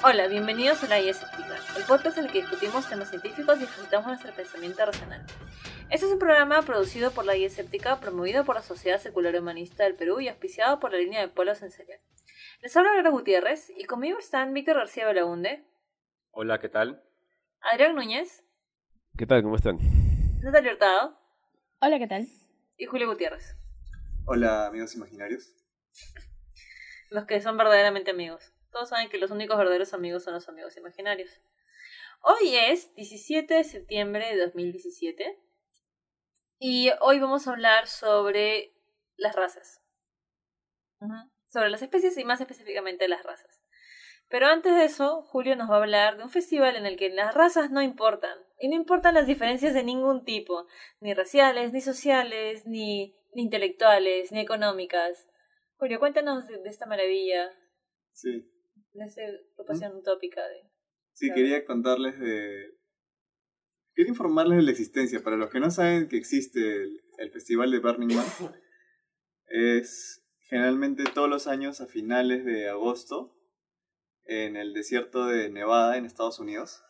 Hola, bienvenidos a La Guía Escéptica, el podcast en el que discutimos temas científicos y ejercitamos nuestro pensamiento racional. Este es un programa producido por La Guía Escéptica, promovido por la Sociedad Secular Humanista del Perú y auspiciado por la línea de Pueblos en Serio. Les habla Laura Gutiérrez y conmigo están Víctor García Belaunde. Hola, ¿qué tal? Adrián Núñez. ¿Qué tal? ¿Cómo están? Natalia Hurtado. Hola, ¿qué tal? Y Julio Gutiérrez. Hola, amigos imaginarios. Los que son verdaderamente amigos. Todos saben que los únicos verdaderos amigos son los amigos imaginarios. Hoy es 17 de septiembre de 2017 y hoy vamos a hablar sobre las razas. Sobre las especies y más específicamente las razas. Pero antes de eso, Julio nos va a hablar de un festival en el que las razas no importan. Y no importan las diferencias de ningún tipo. Ni raciales, ni sociales, ni intelectuales, ni económicas. Julio, cuéntanos de esta maravilla. Sí. De esta agrupación utópica de... Sí, quería contarles de... Quería informarles de la existencia. Para los que no saben que existe el festival de Burning Man, es generalmente todos los años a finales de agosto en el desierto de Nevada, en Estados Unidos.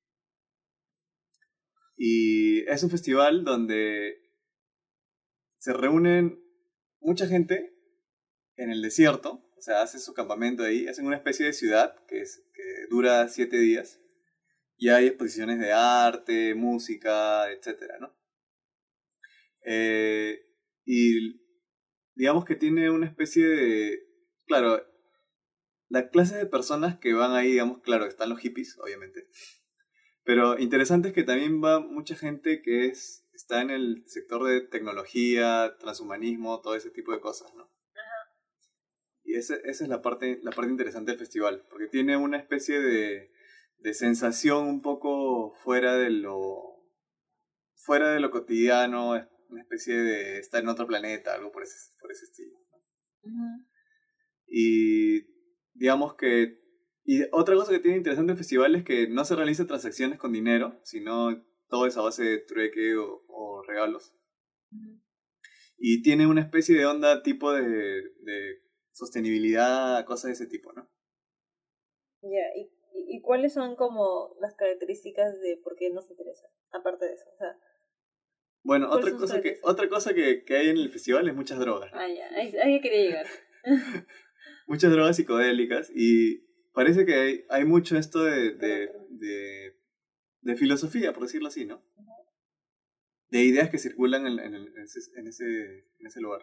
Y es un festival donde se reúnen mucha gente en el desierto. O sea, hacen su campamento ahí, hacen una especie de ciudad que dura 7 días. Y hay exposiciones de arte, música, etcétera, ¿no? Y digamos que tiene una especie de... Claro, la clase de personas que van ahí, digamos, claro, están los hippies, obviamente. Pero interesante es que también va mucha gente que está en el sector de tecnología, transhumanismo, todo ese tipo de cosas, ¿no? Y esa es la parte interesante del festival, porque tiene una especie de sensación un poco fuera de lo cotidiano, una especie de estar en otro planeta, algo por ese estilo. Y digamos que... Y otra cosa que tiene interesante el festival es que no se realizan transacciones con dinero, sino todo es a base de trueque o regalos. Y tiene una especie de onda tipo de sostenibilidad, cosas de ese tipo, ¿no? Ya, ¿y cuáles son como las características de por qué nos interesa? Aparte de eso, o sea... Bueno, otra cosa que hay en el festival es muchas drogas, ¿no? Ah, ya, ahí quería llegar. Muchas drogas psicodélicas y parece que hay mucho esto de filosofía, por decirlo así, ¿no? De ideas que circulan en ese lugar.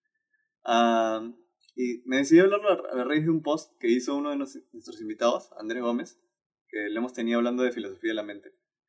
Y me decidí hablar a raíz de un post que hizo uno de nuestros invitados, Andrés Gómez, que le hemos tenido hablando de filosofía de la mente.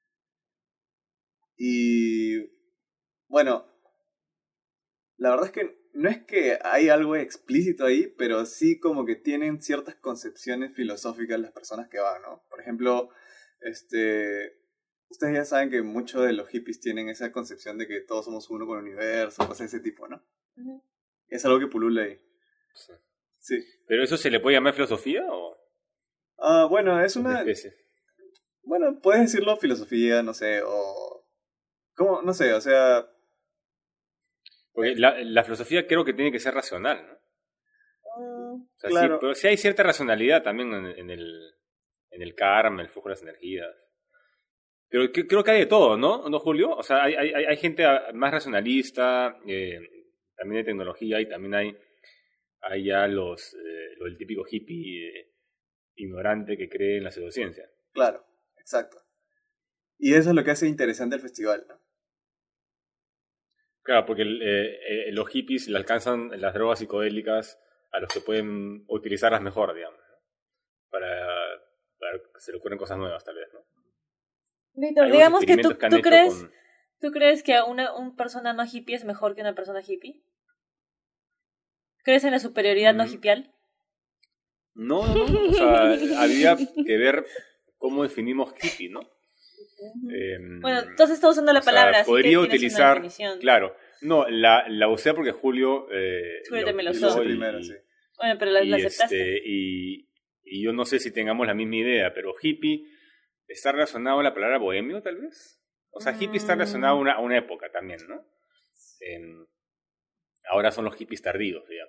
Y bueno, la verdad es que no es que hay algo explícito ahí, pero sí como que tienen ciertas concepciones filosóficas las personas que van, ¿no? Por ejemplo, ustedes ya saben que muchos de los hippies tienen esa concepción de que todos somos uno con el universo, cosas de ese tipo, ¿no? Es algo que pulula ahí. Sí. ¿Pero eso se le puede llamar filosofía o...? Bueno, es una... especie? Bueno, puedes decirlo filosofía, no sé, o... ¿Cómo? No sé, o sea... Porque la filosofía creo que tiene que ser racional, ¿no? O sea, claro. Sí, pero sí hay cierta racionalidad también en el karma, el flujo de las energías. Pero creo que hay de todo, ¿no? ¿No, Julio? O sea, hay gente más racionalista, también de tecnología, y también hay ya el típico hippie ignorante que cree en la pseudociencia. Claro, exacto. Y eso es lo que hace interesante el festival, ¿no? Claro, porque los hippies le alcanzan las drogas psicodélicas a los que pueden utilizarlas mejor, digamos, ¿no? Para que se le ocurran cosas nuevas, tal vez, ¿no? Víctor, digamos que tú crees que una persona no hippie es mejor que una persona hippie. ¿Crees en la superioridad no hippial? No. O sea, habría que ver cómo definimos hippie, ¿no? Bueno, entonces está usando la palabra, así podría que utilizar, una definición. claro. No, la usé porque Julio también lo usó. Primero, sí. Bueno, pero la aceptaste. Y yo no sé si tengamos la misma idea, pero hippie está relacionado a la palabra bohemio, tal vez. O sea, hippie está relacionado a una época también, ¿no? Ahora son los hippies tardíos, digamos.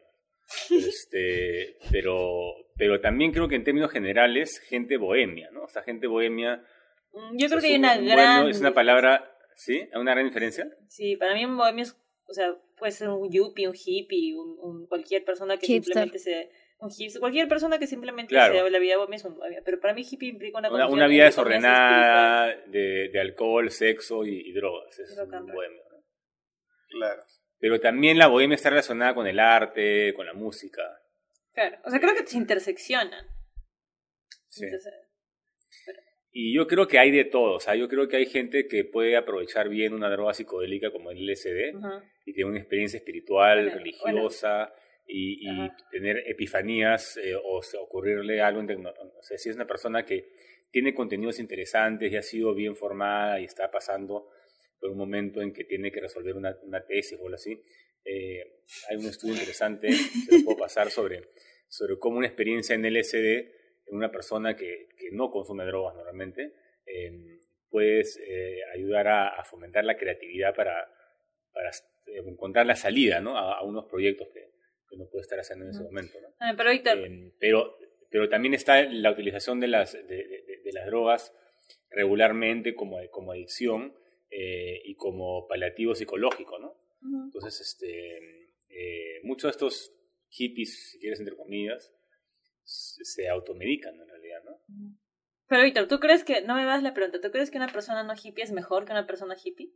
Pero también creo que en términos generales, gente bohemia, ¿no? O sea, gente bohemia... Yo creo que hay un una bohemio gran... es una palabra, ¿sí? ¿Hay una gran diferencia? Sí, para mí un bohemio es, o sea, puede ser un yuppie, un hippie, cualquier persona que Hipster. simplemente se... Un hipster, cualquier persona que simplemente Claro. se la vida bohemia es un bohemio. Pero para mí hippie implica una condición Una vida entre comillas, desordenada de alcohol, sexo y drogas. Es Rock and un roll. bohemio, ¿no? Claro. Pero también la bohemia está relacionada con el arte, con la música. Claro, o sea, creo que se interseccionan. Sí. Entonces, Y yo creo que hay de todo. O sea, yo creo que hay gente que puede aprovechar bien una droga psicodélica como el LSD ajá. y tener una experiencia espiritual, Bueno, religiosa y Ajá. tener epifanías o sea, ocurrirle algo. O sea, si es una persona que tiene contenidos interesantes y ha sido bien formada y está pasando por un momento en que tiene que resolver una tesis o algo así, hay un estudio interesante, se lo puedo pasar, sobre cómo una experiencia en LSD en una persona que no consume drogas normalmente, puedes ayudar a fomentar la creatividad para encontrar la salida, ¿no? a unos proyectos que no puede estar haciendo en ese momento, ¿no? Pero Víctor, Pero también está la utilización de las drogas regularmente como adicción y como paliativo psicológico, ¿no? Entonces, muchos de estos hippies, si quieres, entre comillas, se automedican en realidad, ¿no? pero Víctor, ¿tú crees que, no me das la pregunta, ¿tú crees que una persona no hippie es mejor que una persona hippie?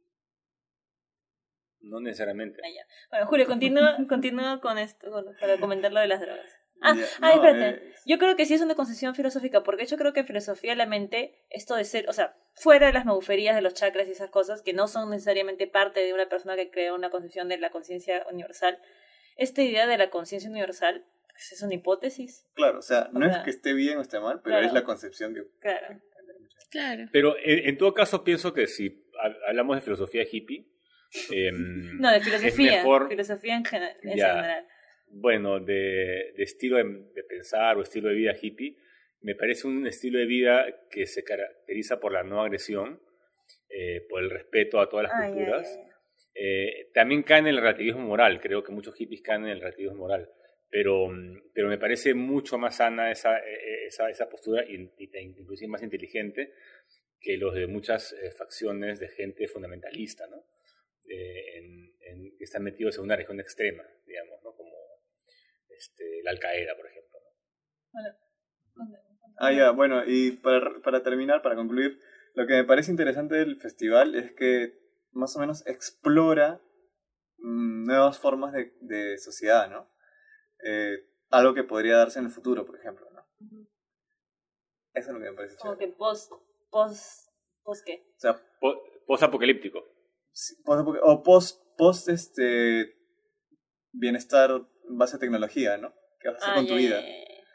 No necesariamente. Ah, ya. Bueno, Julio, continúa con esto, para comentar lo de las drogas. Ya, Espérate. Yo creo que sí es una concepción filosófica, porque yo creo que en filosofía de la mente, esto de ser, o sea, fuera de las maguferías de los chakras y esas cosas, que no son necesariamente parte de una persona que crea una concepción de la conciencia universal, esta idea de la conciencia universal pues, es una hipótesis. Claro, o sea, no Ajá. es que esté bien o esté mal, pero Claro. es la concepción que... Claro. Claro. Pero en todo caso pienso que si hablamos de filosofía hippie, No, de filosofía. es mejor, Filosofía en ya, general. bueno, de estilo de pensar o estilo de vida hippie, me parece un estilo de vida que se caracteriza por la no agresión, por el respeto a todas las culturas. También cae en el relativismo moral, creo que muchos hippies caen en el relativismo moral, pero me parece mucho más sana esa postura, inclusive más inteligente que los de muchas facciones de gente fundamentalista, ¿no? Que están metidos en una región extrema, digamos, ¿no? Como la Al-Qaeda, por ejemplo, ¿no? Ya, bueno, y para terminar, para concluir, lo que me parece interesante del festival es que más o menos explora nuevas formas de sociedad, ¿no? Algo que podría darse en el futuro, por ejemplo, ¿no? Eso es lo que me parece Como chévere. que post ¿qué? O sea, Post-apocalíptico. post bienestar en base a tecnología, ¿no? ¿Qué vas a hacer con tu vida?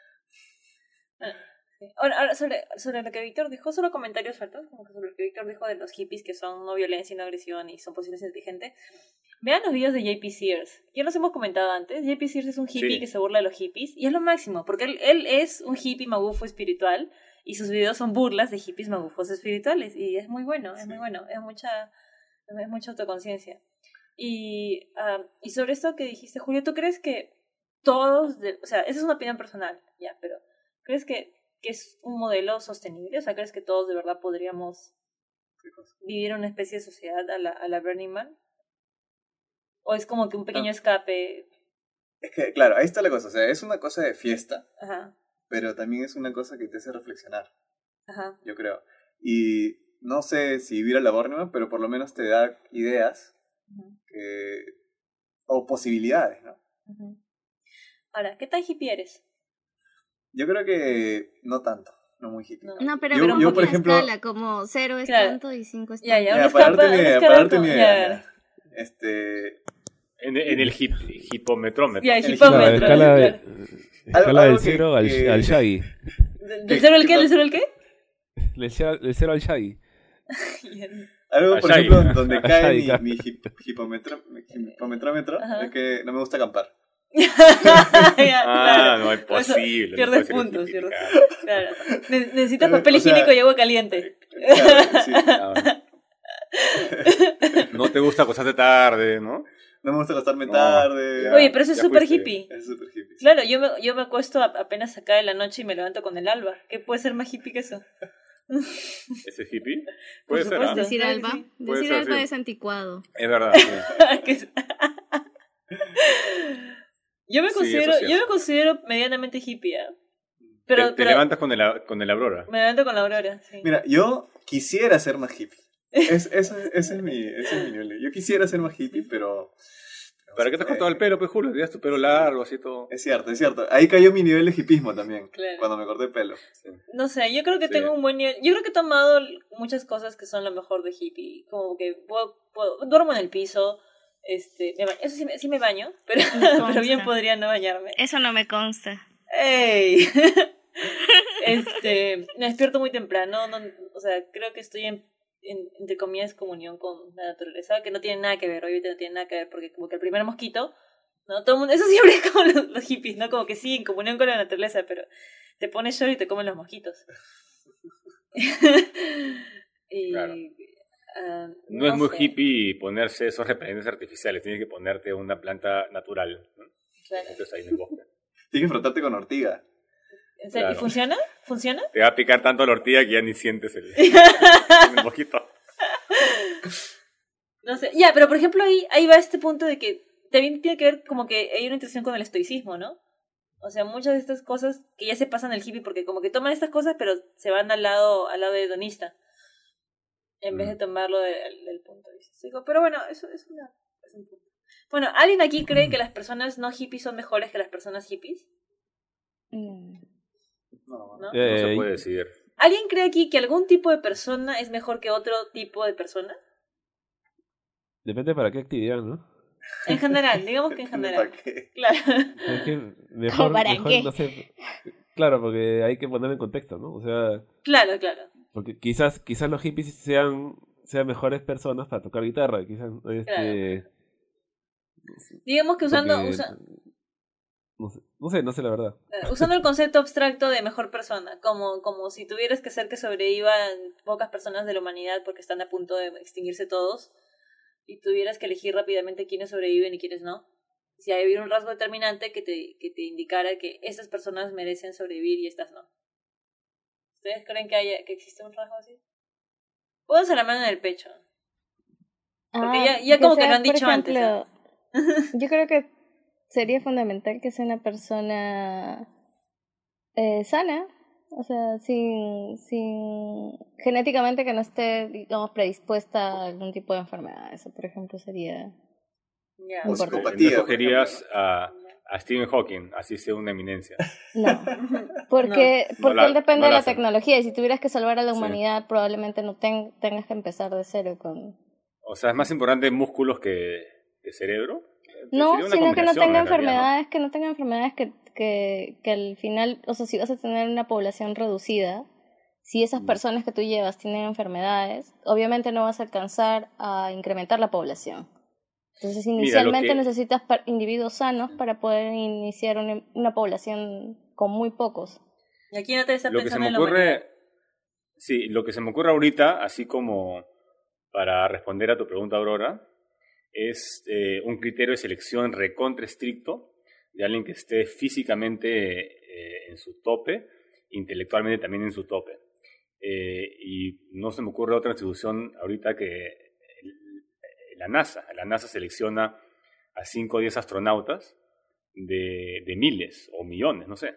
Sí. Ahora sobre lo que Víctor dijo, solo comentarios sueltos, como que sobre lo que Víctor dijo de los hippies que son no violencia y no agresión y son posibles inteligentes. Vean los videos de JP Sears. Ya los hemos comentado antes. JP Sears es un hippie Sí. que se burla de los hippies y es lo máximo, porque él es un hippie magufo espiritual y sus videos son burlas de hippies magufos espirituales y es muy bueno, es muy bueno, es mucha autoconciencia. Y sobre esto que dijiste, Julio, ¿tú crees que todos, o sea, esa es una opinión personal, ya, pero ¿crees que es un modelo sostenible? O sea, ¿crees que todos de verdad podríamos vivir en una especie de sociedad a la Burning Man? ¿O es como que un pequeño escape? Es que, claro, ahí está la cosa. O sea, es una cosa de fiesta, Ajá, pero también es una cosa que te hace reflexionar, ajá. yo creo. Y no sé si vivir a la Burning Man, pero por lo menos te da ideas o posibilidades, ¿no? Uh-huh. Ahora, ¿qué tan hippie eres? Yo creo que no tanto, no muy hippie. No, pero yo por ejemplo, escala, como 0 es Claro. tanto y 5 es tanto. Ya, para darte una idea, En el hipometrómetro. Ya, el hipómetro. Escala algo del 0 al Shaggy. ¿Del 0 al qué? ¿Del 0 al qué? Del 0 al Shaggy. algo, por Allá ejemplo, hay. donde Allá cae hay. mi hipometrómetro, Ajá. es que no me gusta acampar. Claro. No es posible. Pierdes no puede ser puntos, justificado. claro. Necesitas papel O sea, higiénico y agua caliente. Claro, sí. No te gusta acostarte tarde, ¿no? No me gusta acostarme No, tarde. ya. Oye, pero eso es ya súper fuiste. hippie. Es súper hippie. Claro, yo me acuesto apenas acá de la noche y me levanto con el alba. ¿Qué puede ser más hippie que eso? ¿Ese es hippie? Por Puede ser, supuesto. ¿ah? Decir claro alba. que sí. Puede Decir ser, alba sí. es anticuado. Es verdad. Sí. Que- yo me Sí, considero, eso sí es. yo me considero medianamente hippie, ¿ah? Te Pero levantas con el Aurora. me levanto con la aurora, sí. Mira, yo quisiera ser más hippie. Ese es mi nivel. Yo quisiera ser más hippie, pero... ¿Para qué te has cortado el pelo, pues, Julio? Tienes tu pelo largo, así todo. Es cierto, es cierto. Ahí cayó mi nivel de hippismo también, Claro. cuando me corté el pelo. Sí. No sé, yo creo que Sí. tengo un buen nivel. Yo creo que he tomado muchas cosas que son lo mejor de hippie. Como que duermo en el piso. Eso sí me baño, pero, consta. pero bien podría no bañarme. Eso no me consta. ¡Ey! Me despierto muy temprano. O sea, creo que estoy entre comillas, comunión con la naturaleza, que no tiene nada que ver, obviamente no tiene nada que ver, porque como que el primer mosquito, ¿no? Todo el mundo, eso siempre es como los hippies, ¿no? Como que sí, en comunión con la naturaleza, pero te pones short y te comen los mosquitos. Y, Claro. No es muy sé, hippie ponerse esos repelentes artificiales, tienes que ponerte una planta natural, ¿no? claro. Entonces ahí en el bosque. Tienes que frotarte con ortiga. ¿En serio? ¿Y Claro. funciona? ¿Funciona? Te va a picar tanto la ortiga que ya ni sientes el mosquito. No sé. Ya, pero por ejemplo ahí va este punto de que también tiene que ver como que hay una intención con el estoicismo, ¿no? O sea, muchas de estas cosas que ya se pasan al hippie porque como que toman estas cosas pero se van al lado hedonista en vez de tomarlo del punto de vista. Pero bueno, eso es un punto. Bueno, ¿alguien aquí cree que las personas no hippies son mejores que las personas hippies? Mm. No. ¿No? No se puede decidir. ¿Alguien cree aquí que algún tipo de persona es mejor que otro tipo de persona? Depende para qué actividad, ¿no? En general, digamos que en general. ¿Para qué? Claro. Es que mejor, ¿Para mejor qué? no sé. Claro, porque hay que ponerlo en contexto, ¿no? O sea, Claro. porque quizás los hippies sean mejores personas para tocar guitarra, quizás Digamos que usando porque- no sé la verdad. usando el concepto abstracto de mejor persona, como si tuvieras que hacer que sobrevivan pocas personas de la humanidad porque están a punto de extinguirse todos, y tuvieras que elegir rápidamente quiénes sobreviven y quiénes no. Si hay un rasgo determinante que te indicara que estas personas merecen sobrevivir y estas no. ¿Ustedes creen que existe un rasgo así? Pónganse la mano en el pecho. Porque ya como que lo han por dicho antes, ejemplo, yo creo que sería fundamental que sea una persona sana, o sea, sin genéticamente que no esté, digamos, predispuesta a algún tipo de enfermedad. Eso, por ejemplo, sería... Ya. O Importante. psicopatía. No por escogerías ejemplo, a Stephen Hawking, así sea una eminencia. No, porque No él depende no de la la hacen. tecnología y si tuvieras que salvar a la Sí. humanidad probablemente no tengas que empezar de cero con... O sea, es más importante músculos que cerebro. No, Sería una sino que no combinación, tenga en realidad, enfermedades, que no tenga enfermedades que al final, o sea, si vas a tener una población reducida, si esas personas que tú llevas tienen enfermedades, obviamente no vas a alcanzar a incrementar la población. Entonces, inicialmente necesitas individuos sanos para poder iniciar una población con muy pocos. Y aquí no te está Lo que se pensando me en la humanidad. ocurre, sí, lo que se me ocurre ahorita, así como para responder a tu pregunta, Aurora, es un criterio de selección recontra estricto de alguien que esté físicamente en su tope, intelectualmente también en su tope. Y no se me ocurre otra institución ahorita que la NASA. La NASA selecciona a 5 o 10 astronautas de miles o millones, no sé.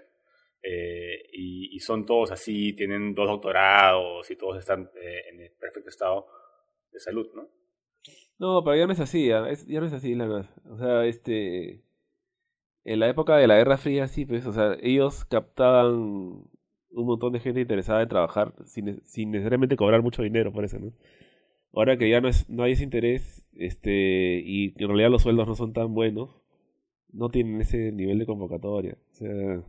Y son todos así, tienen 2 doctorados y todos están en el perfecto estado de salud, ¿no? No, pero ya no es así, ya no es así la verdad. O sea, en la época de la Guerra Fría, sí, pues, o sea, ellos captaban un montón de gente interesada en trabajar sin necesariamente cobrar mucho dinero por eso, ¿no? Ahora que ya no hay ese interés, y en realidad los sueldos no son tan buenos, no tienen ese nivel de convocatoria. O sea,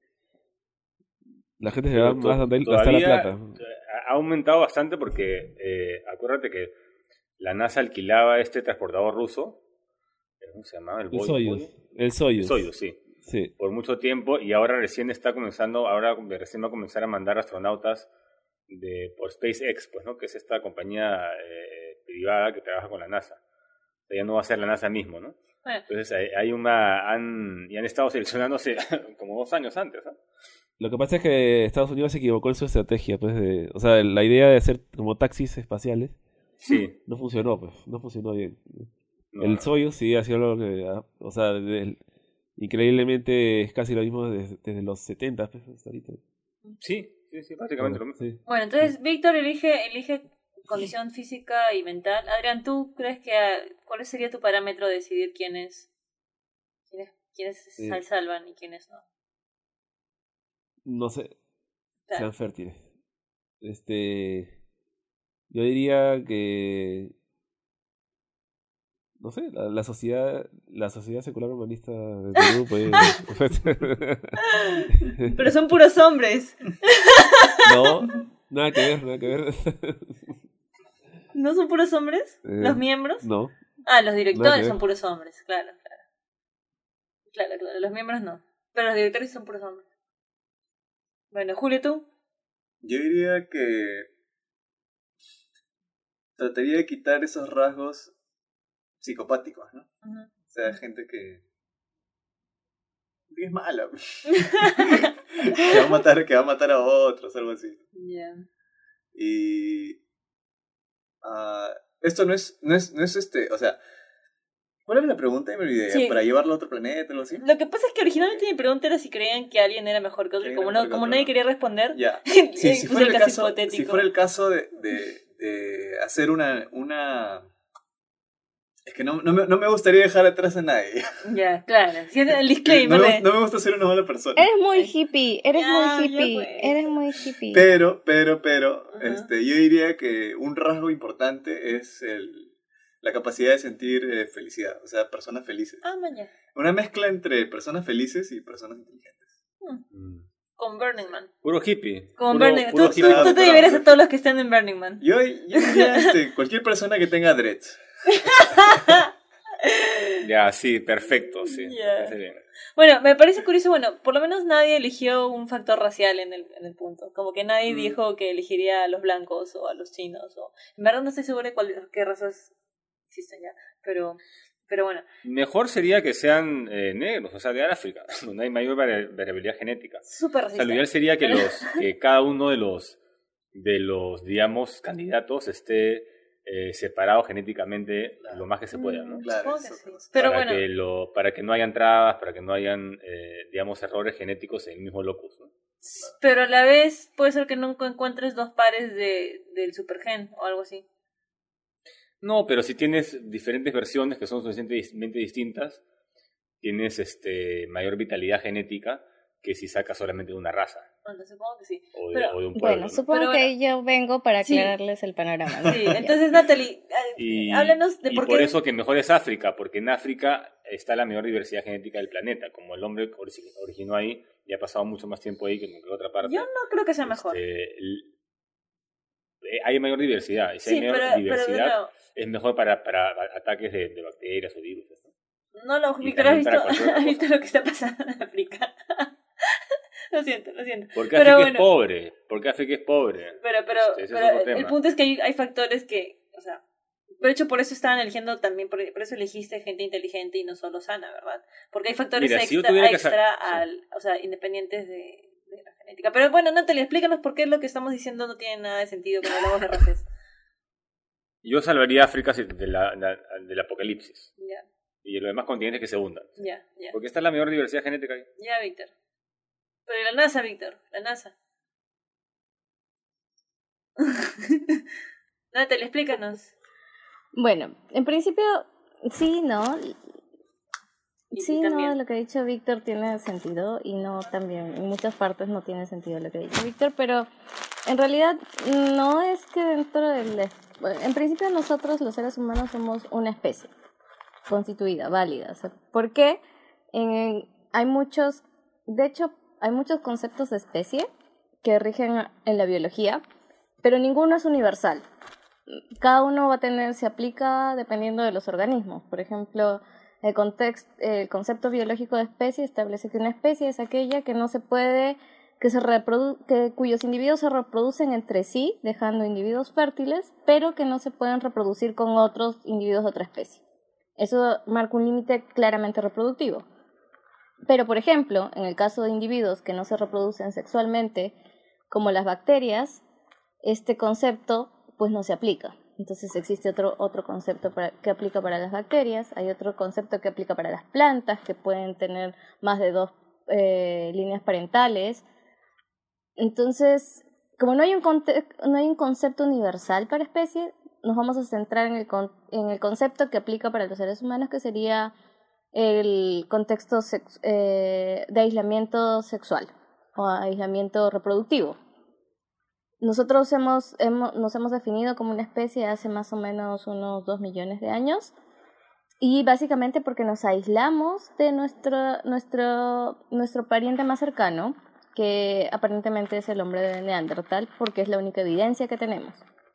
la gente se va más a gastar la plata. Ha aumentado bastante porque acuérdate que la NASA alquilaba este transportador ruso, ¿cómo se llamaba? El Soyuz. El Soyuz. Soyuz, sí. Sí. Por mucho tiempo, y ahora recién va a comenzar a mandar astronautas por SpaceX, pues, ¿no? Que es esta compañía privada que trabaja con la NASA. O sea, ya no va a ser la NASA mismo, ¿no? Bueno, Entonces y han estado seleccionándose como 2 años antes, ¿no? Lo que pasa es que Estados Unidos se equivocó en su estrategia, pues, o sea, la idea de hacer como taxis espaciales Sí. no funcionó, pues, no funcionó bien. No, El Soyuz sí ha sido lo que, o sea, increíblemente es casi lo mismo desde los 70, pues, hasta ahorita. sí, prácticamente lo mismo. Sí. bueno, entonces Víctor elige condición física y mental. Adrián, ¿tú crees que cuál sería tu parámetro de decidir quiénes Sí. se salvan y quiénes no? No sé, Claro. sean fértiles. Yo diría que, no sé, la sociedad secular humanista de Perú, pues, Pero son puros hombres. no, nada que ver, nada que ver. ¿No son puros hombres? ¿Los miembros? No, Los nada que directores ver. son puros hombres, claro. Claro, los miembros no. Pero los directores son puros hombres. Bueno, Julio, ¿tú? Yo diría que trataría de quitar esos rasgos psicopáticos, ¿no? Ujú. O sea, gente que es mala. que va a matar a otros, algo así. Ya. Y esto no es o sea, ¿cuál era la pregunta? Y me olvidé. Sí. ¿Para llevarlo a otro planeta o algo así? Lo que pasa es que originalmente mi pregunta era si creían que alguien era mejor que otro. Y ¿Quién como, era mejor que como otro, nadie no? quería responder, Ya. puse Sí, si fuera el el caso caso, hipotético. si fuera el caso de hacer una es que no me gustaría dejar atrás a nadie. Ya, claro. Sí, el disclaimer no, de... no me gusta ser una mala persona. Eres muy hippie, Ya, pues. eres muy hippie. Pero, Ajá. yo diría que un rasgo importante es la capacidad de sentir felicidad, o sea, personas felices. Mañana. Una mezcla entre personas felices y personas inteligentes. Mm. Con Burning Man. Puro hippie. Con Puro- Burning Man. puro Tú hippie. te deberías a todos los que están en Burning Man. Yo diría cualquier persona que tenga dreads. Ya, sí, perfecto, sí. Ya. me parece bien. Bueno, me parece curioso, bueno, por lo menos nadie eligió un factor racial en el punto. Como que nadie dijo que elegiría a los blancos o a los chinos. En verdad no estoy segura de qué razas existen ya. Pero bueno. Mejor sería que sean negros, o sea, de África, donde hay mayor variabilidad genética. Súper O sea, racista. lo ideal sería que cada uno de los, digamos, candidatos esté separado genéticamente lo más que se pueda, ¿no? Claro, Supongo que eso. sí. Pero para bueno, para que no hayan trabas, para que no hayan, digamos, errores genéticos en el mismo locus, ¿no? pero a la vez puede ser que nunca encuentres 2 pares del supergen o algo así. No, pero si tienes diferentes versiones que son suficientemente distintas, tienes mayor vitalidad genética que si sacas solamente de una raza Bueno, supongo que sí. o Pero- de un pueblo. Bueno, ¿no? supongo Pero que yo vengo para Sí. aclararles el panorama. ¿no? Sí, entonces Natalie, háblanos de y por por qué... eso que mejor es África, porque en África está la mayor diversidad genética del planeta. Como el hombre originó ahí y ha pasado mucho más tiempo ahí que en cualquier otra parte. Yo no creo que sea mejor. Hay mayor diversidad. Y si Sí, hay mayor pero de diversidad, nuevo, es mejor para ataques de bacterias o virus, ¿no? no lo, Y Víctor, ¿has también para visto, cualquier otra has visto cosa. lo que está pasando en África? Lo siento. Porque Pero África bueno. es pobre. Porque África es pobre. Pero Ese es pero otro el tema. punto es que hay factores que, o sea, de hecho por eso estaban eligiendo también, por eso elegiste gente inteligente y no solo sana, ¿verdad? Porque hay factores Mira, si yo extra, tuviera que o sea, independientes de la genética. Pero bueno, Natalia, explícanos por qué lo que estamos diciendo no tiene nada de sentido cuando hablamos de razas. Yo salvaría a África del apocalipsis. Ya, Y los demás continentes que se hundan. ya. Porque está la mayor diversidad genética ahí. Ya, Víctor. Pero ¿y la NASA, Víctor? La NASA. Natalia, explícanos. Bueno, en principio, sí, no. Y Sí, también. no, lo que ha dicho Víctor tiene sentido y no también, en muchas partes no tiene sentido lo que ha dicho Víctor, pero en realidad no es que dentro del... En principio nosotros los seres humanos somos una especie constituida, válida. O sea, ¿por qué? Hay muchos, de hecho, hay muchos conceptos de especie que rigen en la biología, pero ninguno es universal. Cada uno va a tener, se aplica dependiendo de los organismos. Por ejemplo, el concepto biológico de especie establece que una especie es aquella que no se puede, cuyos individuos se reproducen entre sí, dejando individuos fértiles, pero que no se pueden reproducir con otros individuos de otra especie. Eso marca un límite claramente reproductivo. Pero, por ejemplo, en el caso de individuos que no se reproducen sexualmente, como las bacterias, este concepto pues no se aplica. Entonces existe otro concepto que aplica para las bacterias, hay otro concepto que aplica para las plantas, que pueden tener más de 2 líneas parentales. Entonces, como no hay un concepto universal para especie, nos vamos a centrar en el concepto que aplica para los seres humanos, que sería el contexto de aislamiento sexual o aislamiento reproductivo. Nosotros nos hemos definido como una especie hace más o menos unos 2 millones de años, y básicamente porque nos aislamos de nuestro pariente más cercano, que aparentemente es el hombre de Neandertal, porque es la única evidencia que tenemos.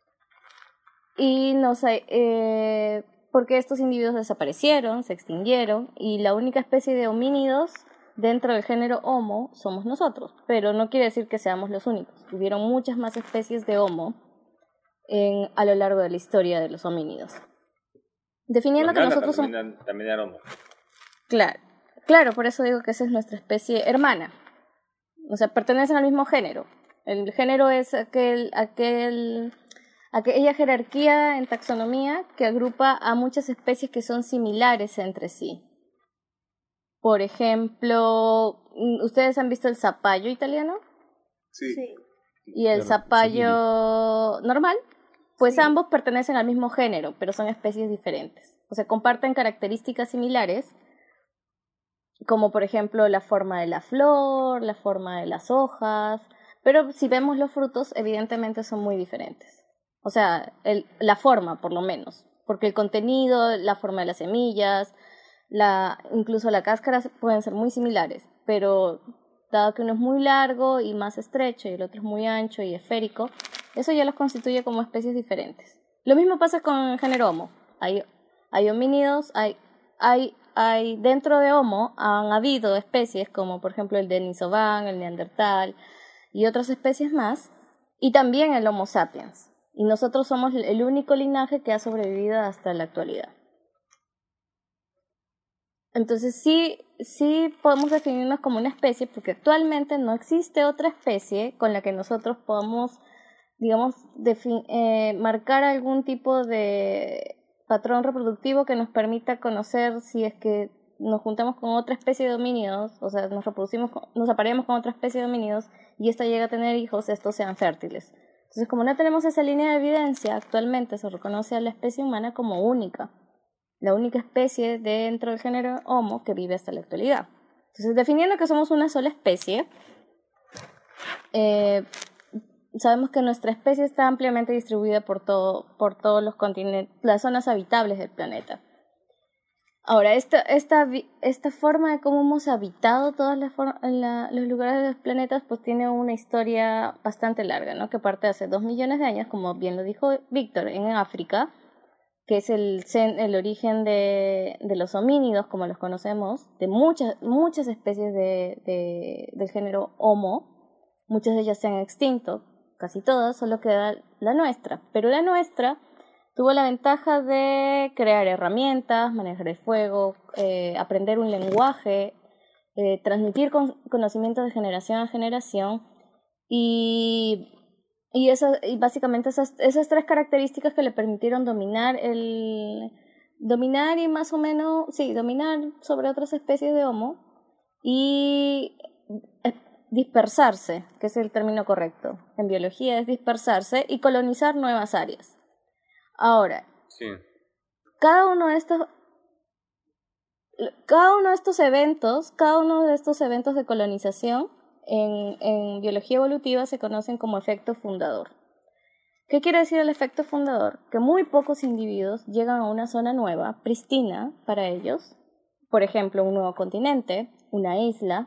Y porque estos individuos desaparecieron, se extinguieron, y la única especie de homínidos dentro del género Homo somos nosotros, pero no quiere decir que seamos los únicos. Hubieron muchas más especies de Homo a lo largo de la historia de los homínidos. Definiendo que nosotros somos... También eran Homo. Claro, por eso digo que esa es nuestra especie hermana. O sea, pertenecen al mismo género. El género es aquella jerarquía en taxonomía que agrupa a muchas especies que son similares entre sí. Por ejemplo, ¿ustedes han visto el zapallo italiano? Sí. ¿Y el zapallo normal? Pues sí. Ambos pertenecen al mismo género, pero son especies diferentes. O sea, comparten características similares, como por ejemplo la forma de la flor, la forma de las hojas, pero si vemos los frutos, evidentemente son muy diferentes. O sea, la forma, por lo menos, porque el contenido, la forma de las semillas, incluso la cáscara pueden ser muy similares, pero dado que uno es muy largo y más estrecho y el otro es muy ancho y esférico, eso ya los constituye como especies diferentes. Lo mismo pasa con el género Homo. Hay homínidos, hay dentro de Homo han habido especies como por ejemplo el Denisovann, el Neandertal y otras especies más, y también el Homo sapiens. Y nosotros somos el único linaje que ha sobrevivido hasta la actualidad. Entonces sí podemos definirnos como una especie, porque actualmente no existe otra especie con la que nosotros podamos, digamos, marcar algún tipo de patrón reproductivo que nos permita conocer si es que nos juntamos con otra especie de homínidos, o sea, nos apareamos con otra especie de homínidos y esta llega a tener hijos, estos sean fértiles. Entonces, como no tenemos esa línea de evidencia, actualmente se reconoce a la especie humana como única. La única especie dentro del género Homo que vive hasta la actualidad. Entonces, definiendo que somos una sola especie, sabemos que nuestra especie está ampliamente distribuida por todos los continentes, las zonas habitables del planeta. Ahora, esta forma de cómo hemos habitado todos los lugares de los planetas, pues tiene una historia bastante larga, ¿no? Que parte de hace 2 millones de años, como bien lo dijo Víctor, en África, que es el origen de los homínidos, como los conocemos, de muchas especies del género Homo. Muchas de ellas se han extinto, casi todas, solo queda la nuestra. Pero la nuestra tuvo la ventaja de crear herramientas, manejar el fuego, aprender un lenguaje, transmitir conocimientos de generación a generación, y básicamente esas 3 características que le permitieron dominar y más o menos, sí, dominar sobre otras especies de Homo y dispersarse, que es el término correcto en biología, es dispersarse y colonizar nuevas áreas. Ahora, sí. cada uno de estos eventos de colonización en biología evolutiva se conocen como efecto fundador. ¿Qué quiere decir el efecto fundador? Que muy pocos individuos llegan a una zona nueva, pristina para ellos, por ejemplo, un nuevo continente, una isla,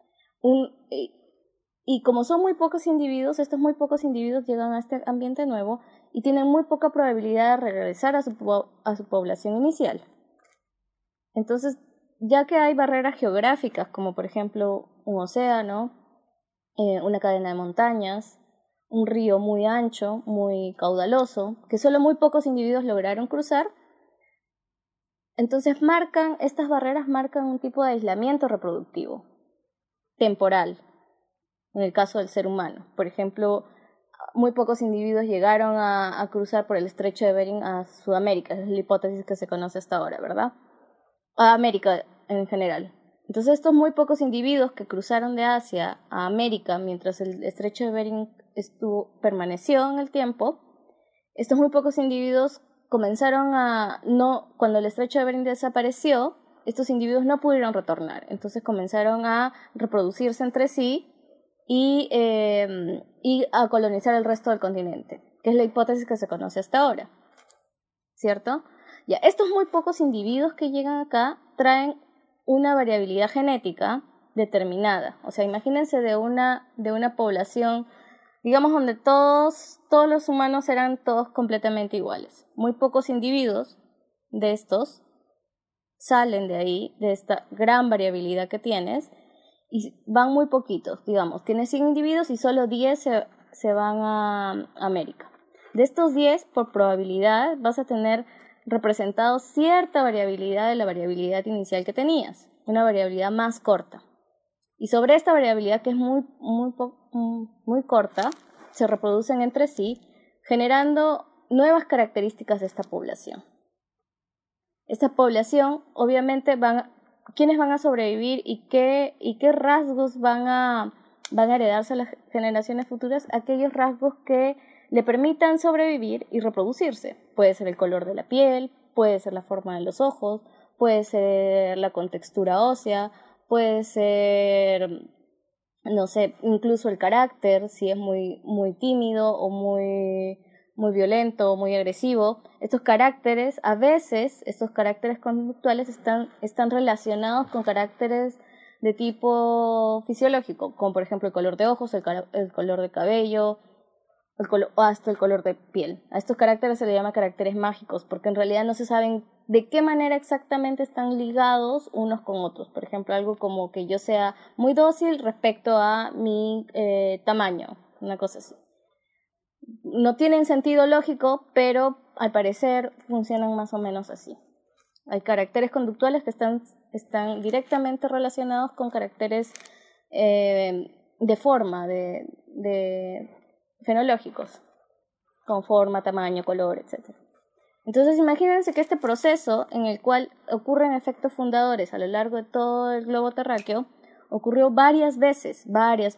y como son muy pocos individuos, estos muy pocos individuos llegan a este ambiente nuevo y tienen muy poca probabilidad de regresar a su población inicial. Entonces, ya que hay barreras geográficas, como por ejemplo un océano, una cadena de montañas, un río muy ancho, muy caudaloso, que solo muy pocos individuos lograron cruzar, Entonces estas barreras marcan un tipo de aislamiento reproductivo, temporal, en el caso del ser humano. Por ejemplo, muy pocos individuos llegaron a cruzar por el estrecho de Bering a Sudamérica, es la hipótesis que se conoce hasta ahora, ¿verdad? A América en general. Entonces estos muy pocos individuos que cruzaron de Asia a América mientras el estrecho de Bering permaneció en el tiempo, estos muy pocos individuos comenzaron cuando el estrecho de Bering desapareció, estos individuos no pudieron retornar, entonces comenzaron a reproducirse entre sí y a colonizar el resto del continente, que es la hipótesis que se conoce hasta ahora, ¿cierto? Ya, estos muy pocos individuos que llegan acá traen una variabilidad genética determinada. O sea, imagínense de una población, digamos, donde todos los humanos eran todos completamente iguales. Muy pocos individuos de estos salen de ahí, de esta gran variabilidad que tienes, y van muy poquitos, digamos. Tienes 100 individuos y solo 10 se van a América. De estos 10, por probabilidad, vas a tener representado cierta variabilidad de la variabilidad inicial que tenías, una variabilidad más corta. Y sobre esta variabilidad, que es muy corta, se reproducen entre sí, generando nuevas características de esta población. Esta población, obviamente, ¿quiénes van a sobrevivir y qué rasgos van a heredarse a las generaciones futuras? Aquellos rasgos que le permitan sobrevivir y reproducirse. Puede ser el color de la piel, puede ser la forma de los ojos, puede ser la contextura ósea, puede ser, no sé, incluso el carácter, si es muy tímido o muy violento o muy agresivo. Estos caracteres, a veces, estos caracteres conductuales están relacionados con caracteres de tipo fisiológico, como por ejemplo el color de ojos, el color de cabello, o hasta el color de piel. A estos caracteres se les llama caracteres mágicos, porque en realidad no se saben de qué manera exactamente están ligados unos con otros. Por ejemplo, algo como que yo sea muy dócil respecto a mi tamaño, una cosa así. No tienen sentido lógico, pero al parecer funcionan más o menos así. Hay caracteres conductuales que están directamente relacionados con caracteres de forma, de fenológicos, con forma, tamaño, color, etc. Entonces imagínense que este proceso en el cual ocurren efectos fundadores a lo largo de todo el globo terráqueo ocurrió varias veces.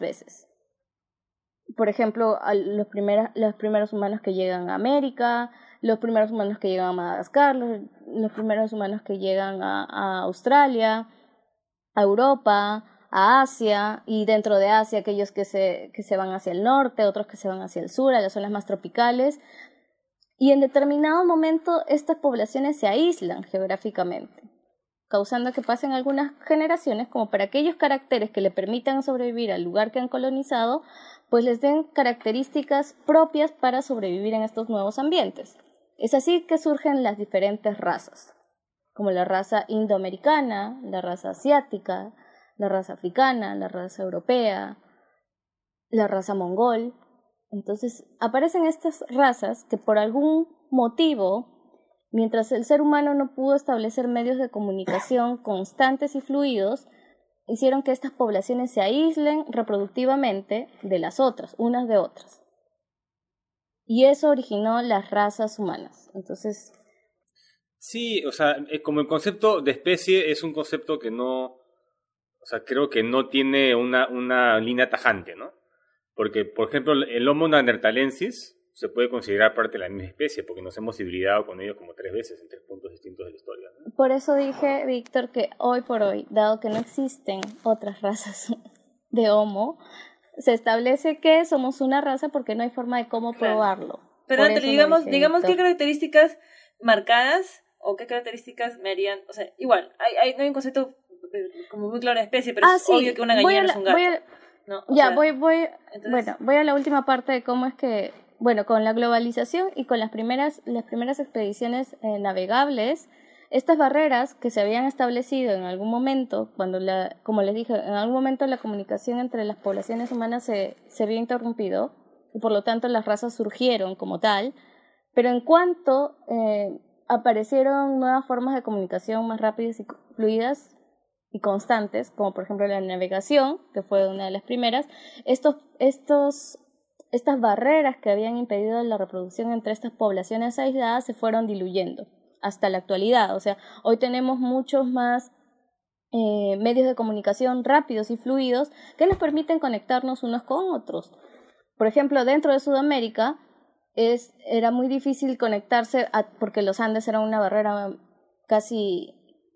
Por ejemplo, los primeros humanos que llegan a América, los primeros humanos que llegan a Madagascar, los primeros humanos que llegan a Australia, a Europa, a Asia, y dentro de Asia aquellos que se van hacia el norte, otros que se van hacia el sur, a las zonas más tropicales, y en determinado momento estas poblaciones se aíslan geográficamente, causando que pasen algunas generaciones como para aquellos caracteres que le permitan sobrevivir al lugar que han colonizado, pues les den características propias para sobrevivir en estos nuevos ambientes. Es así que surgen las diferentes razas, como la raza indoamericana, la raza asiática, la raza africana, la raza europea, la raza mongol. Entonces aparecen estas razas que por algún motivo, mientras el ser humano no pudo establecer medios de comunicación constantes y fluidos, hicieron que estas poblaciones se aíslen reproductivamente de las otras, unas de otras. Y eso originó las razas humanas. Entonces, sí, o sea, como el concepto de especie es un concepto que no, o sea, creo que no tiene una línea tajante, ¿no? Porque, por ejemplo, el Homo neanderthalensis se puede considerar parte de la misma especie, porque nos hemos hibridado con ellos como 3 veces en 3 puntos distintos de la historia, ¿no? Por eso dije, Víctor, que hoy por hoy, dado que no existen otras razas de Homo, se establece que somos una raza porque no hay forma de cómo probarlo. Pero Por Natalie, eso digamos qué características marcadas o qué características me harían, o sea, igual, no hay un concepto como muy claro de especie, pero es obvio que una gallina no es un gato. ¿no? Voy a la última parte de cómo es que, bueno, con la globalización y con las primeras expediciones navegables, estas barreras que se habían establecido en algún momento, como les dije, en algún momento la comunicación entre las poblaciones humanas se había interrumpido y por lo tanto las razas surgieron como tal, pero en cuanto aparecieron nuevas formas de comunicación más rápidas y fluidas y constantes, como por ejemplo la navegación, que fue una de las primeras. Estas barreras que habían impedido la reproducción entre estas poblaciones aisladas se fueron diluyendo hasta la actualidad. O sea, hoy tenemos muchos más medios de comunicación rápidos y fluidos que nos permiten conectarnos unos con otros. Por ejemplo, dentro de Sudamérica era muy difícil conectarse porque los Andes eran una barrera casi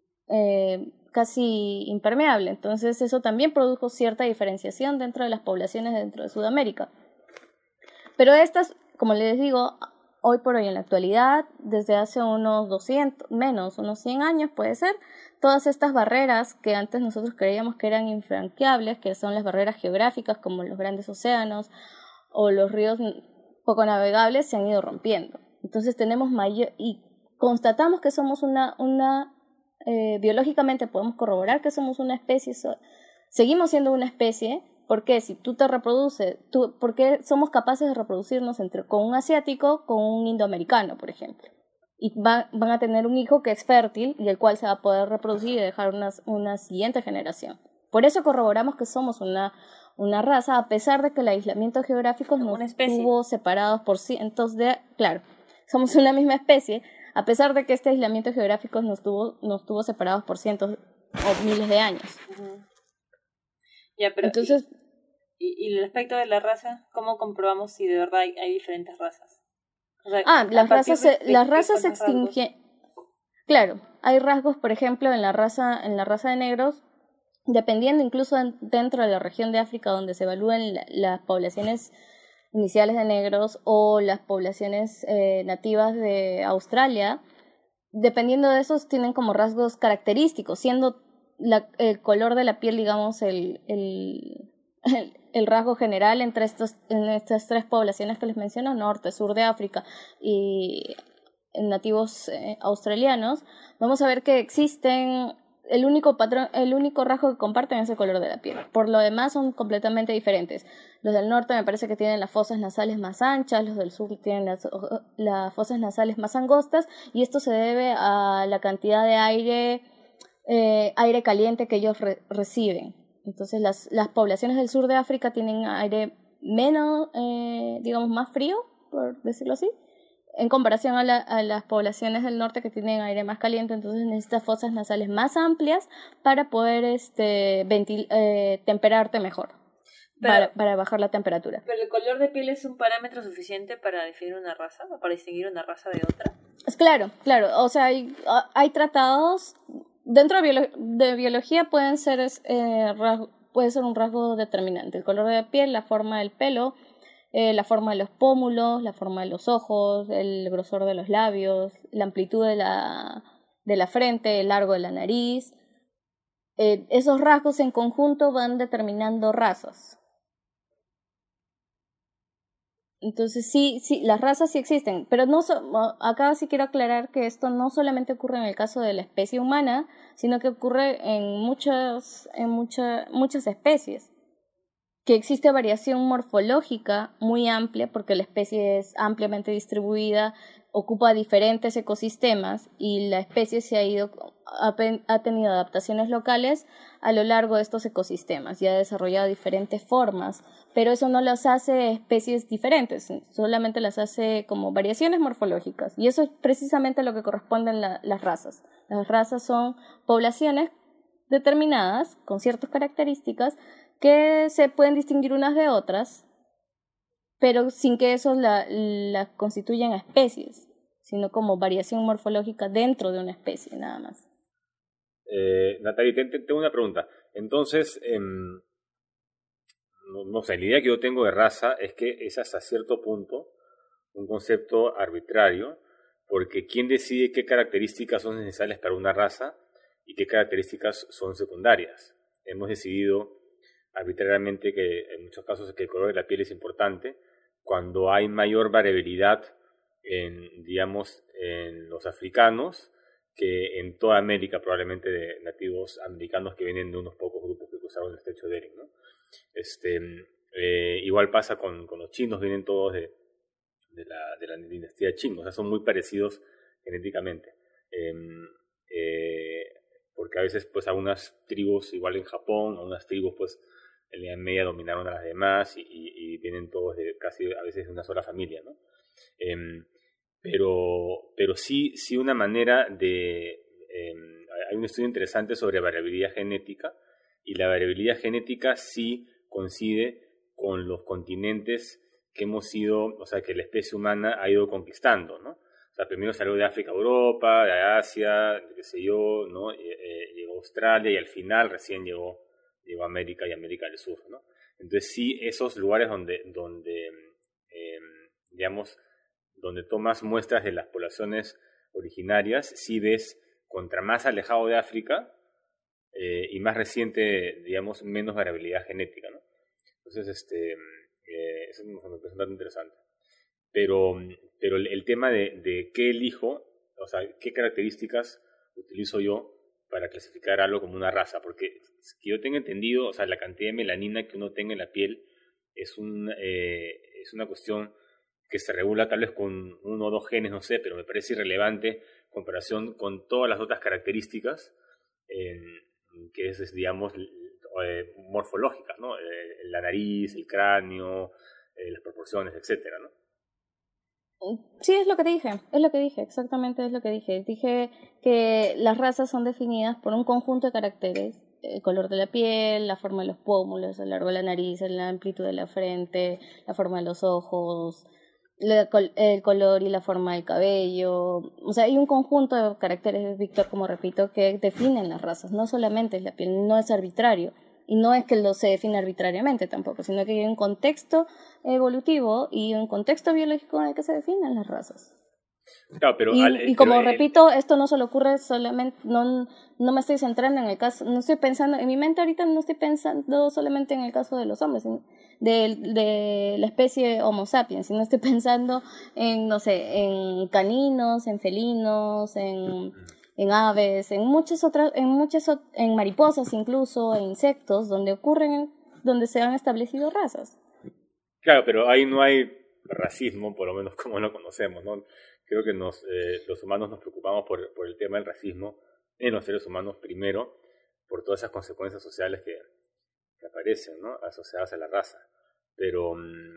impermeable. Entonces eso también produjo cierta diferenciación dentro de las poblaciones dentro de Sudamérica. Pero estas, como les digo, hoy por hoy en la actualidad, desde hace unos 100 años puede ser, todas estas barreras que antes nosotros creíamos que eran infranqueables, que son las barreras geográficas como los grandes océanos o los ríos poco navegables, se han ido rompiendo. Entonces tenemos y constatamos que somos biológicamente podemos corroborar que somos una especie, seguimos siendo una especie, porque si tú te reproduces, ¿por qué somos capaces de reproducirnos con un asiático, con un indoamericano, por ejemplo? Y van a tener un hijo que es fértil y el cual se va a poder reproducir y dejar una siguiente generación. Por eso corroboramos que somos una raza, a pesar de que el aislamiento geográfico nos tuvo separados por cientos de... Claro, somos una misma especie, a pesar de que este aislamiento geográfico nos tuvo separados por cientos o miles de años. Uh-huh. Ya, pero entonces, y el aspecto de la raza, ¿cómo comprobamos si de verdad hay diferentes razas? O sea, las razas se extinguen. Claro, hay rasgos, por ejemplo, en la raza de negros, dependiendo incluso dentro de la región de África donde se evalúan las poblaciones iniciales de negros o las poblaciones nativas de Australia, dependiendo de esos tienen como rasgos característicos, siendo el color de la piel, digamos, el rasgo general en estas tres poblaciones que les menciono, norte, sur de África y nativos australianos. Vamos a ver que existen el único rasgo que comparten es el color de la piel. Por lo demás son completamente diferentes. Los del norte me parece que tienen las fosas nasales más anchas, los del sur tienen las fosas nasales más angostas, y esto se debe a la cantidad de aire caliente que ellos reciben. Entonces las poblaciones del sur de África tienen aire menos, digamos, más frío, por decirlo así, en comparación a las poblaciones del norte que tienen aire más caliente. Entonces necesitas fosas nasales más amplias para poder temperarte mejor, para bajar la temperatura. ¿Pero el color de piel es un parámetro suficiente para definir una raza o para distinguir una raza de otra? Claro, o sea, hay tratados dentro de biología, puede ser un rasgo determinante: el color de la piel, la forma del pelo, la forma de los pómulos, la forma de los ojos, el grosor de los labios, la amplitud de la frente, el largo de la nariz. Esos rasgos en conjunto van determinando razas. Entonces sí, las razas sí existen, pero acá sí quiero aclarar que esto no solamente ocurre en el caso de la especie humana, sino que ocurre en muchas especies. Que existe variación morfológica muy amplia porque la especie es ampliamente distribuida, ocupa diferentes ecosistemas y la especie ha tenido adaptaciones locales a lo largo de estos ecosistemas y ha desarrollado diferentes formas, pero eso no las hace especies diferentes, solamente las hace como variaciones morfológicas, y eso es precisamente lo que corresponden las razas. Las razas son poblaciones determinadas con ciertas características que se pueden distinguir unas de otras, pero sin que eso la constituyan a especies, sino como variación morfológica dentro de una especie, nada más. Natalie, tengo una pregunta. Entonces, no sé, la idea que yo tengo de raza es que es hasta cierto punto un concepto arbitrario, porque ¿quién decide qué características son necesarias para una raza y qué características son secundarias? Hemos decidido arbitrariamente que en muchos casos que el color de la piel es importante cuando hay mayor variabilidad digamos, en los africanos que en toda América, probablemente de nativos americanos que vienen de unos pocos grupos que cruzaron el estrecho de Bering, ¿no? Igual pasa con los chinos, vienen todos de la dinastía Qing, o sea, son muy parecidos genéticamente. Porque a veces pues algunas tribus, igual en Japón, algunas tribus pues en la Edad Media dominaron a las demás y vienen todos de casi a veces de una sola familia, ¿no? Pero sí una manera de... hay un estudio interesante sobre variabilidad genética, y la variabilidad genética sí coincide con los continentes que hemos ido, o sea, que la especie humana ha ido conquistando, ¿no? O sea, primero salió de África a Europa, de Asia, qué sé yo, ¿no? Llegó a Australia y al final recién llegó a América y América del Sur, ¿no? Entonces sí, esos lugares digamos, donde tomas muestras de las poblaciones originarias, sí ves, contra más alejado de África y más reciente, digamos, menos variabilidad genética, ¿no? Entonces, eso me parece un dato interesante. Pero el tema de qué elijo, o sea, qué características utilizo yo para clasificar algo como una raza, porque que yo tenga entendido, o sea, la cantidad de melanina que uno tenga en la piel es una cuestión que se regula tal vez con 1 o 2 genes, no sé, pero me parece irrelevante en comparación con todas las otras características que es digamos, morfológicas, ¿no? La nariz, el cráneo, las proporciones, etcétera, ¿no? Sí, es lo que dije, exactamente es lo que dije. Dije que las razas son definidas por un conjunto de caracteres: el color de la piel, la forma de los pómulos, el largo de la nariz, la amplitud de la frente, la forma de los ojos, el color y la forma del cabello. O sea, hay un conjunto de caracteres, Víctor, como repito, que definen las razas. No solamente es la piel, no es arbitrario. Y no es que lo se define arbitrariamente tampoco, sino que hay un contexto evolutivo y un contexto biológico en el que se definen las razas. Claro, pero y como repito, esto no solo ocurre solamente, no me estoy centrando en el caso, no estoy pensando, en mi mente ahorita no estoy pensando solamente en el caso de los hombres, de la especie Homo sapiens, sino estoy pensando en, no sé, en caninos, en felinos, en aves, en mariposas incluso, en insectos, donde se han establecido razas. Claro, pero ahí no hay racismo, por lo menos como lo conocemos, ¿no? Creo que los humanos nos preocupamos por el tema del racismo en los seres humanos primero, por todas esas consecuencias sociales que aparecen, ¿no? Asociadas a la raza. Pero